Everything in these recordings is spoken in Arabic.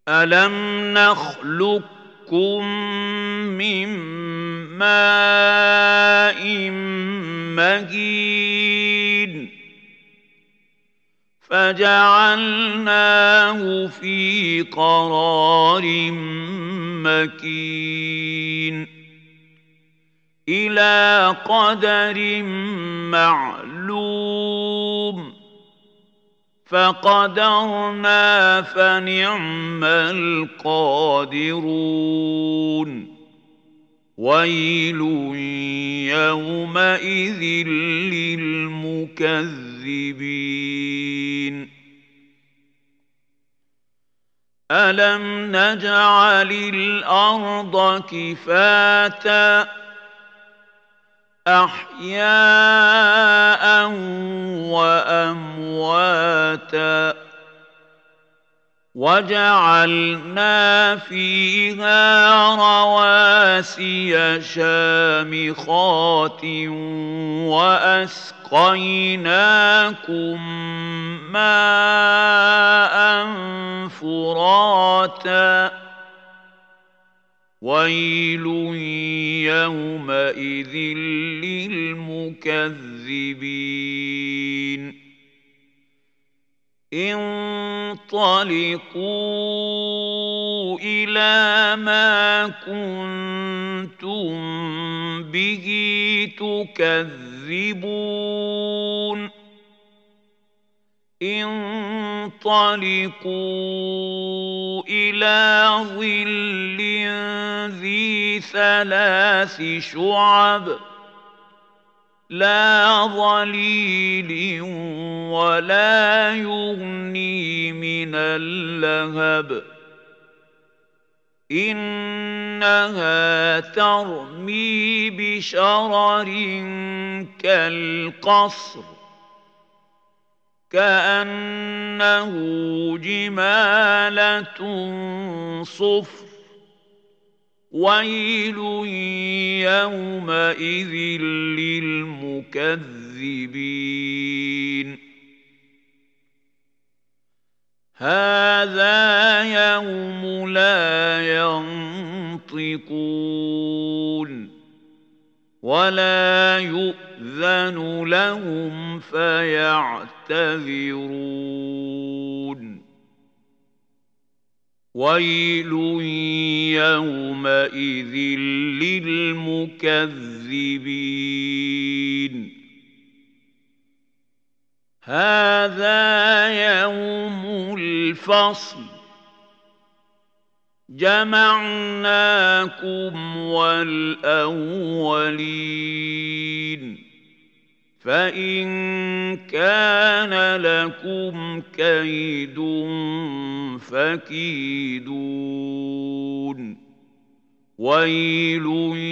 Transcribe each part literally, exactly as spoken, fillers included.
ألم نخلقكم من ماء مهين فجعلناه في قرار مكين إلى قدر معلوم فقدرنا فنعم القادرون ويل يومئذ للمكذبين ألم نجعل الأرض كفاتا أحياء وأمواتا وجعلنا فيها رواسي شامخات وأسقيناكم ماء فراتا ويل يومئذ للمكذبين انطلقوا إلى ما كنتم به تكذبون انطلقوا إلى ظل ذي ثلاث شعب لا ظليل ولا يغني من اللهب إنها ترمي بشرر كالقصر كأنه جمالة صفر ويل يومئذ للمكذبين هذا يوم لا ينطقون ولا يؤذن لهم فيعتذرون ويل يومئذ للمكذبين هذا يوم الفصل جمعناكم والأولين فإن كان لكم كيد فكيدون ويل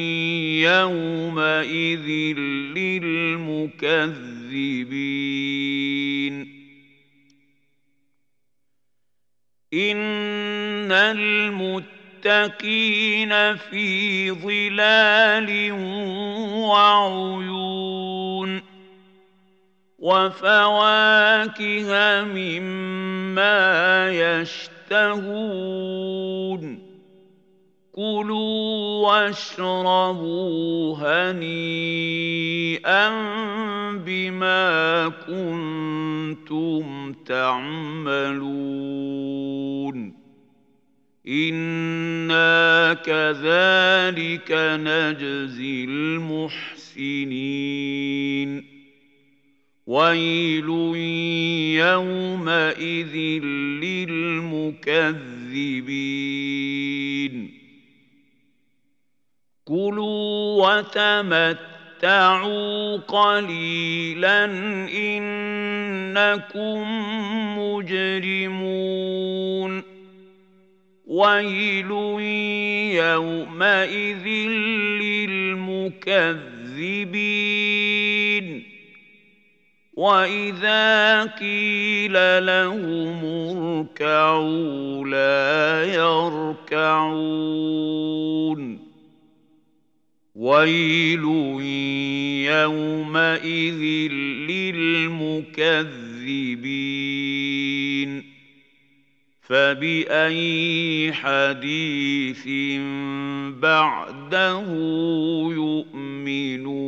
يومئذ للمكذبين إن المتقين في ظلال وعيون وفواكه مما يشتهون كلوا واشربوا هنيئا بما كنتم تعملون إنا كذلك نجزي المحسنين ويل يومئذ للمكذبين كلوا وتمتعوا قليلا إنكم مجرمون ويل يومئذ للمكذبين وإذا قيل لهم اركعوا لا يركعون ويل يومئذ للمكذبين فبأي حديث بعده يؤمنون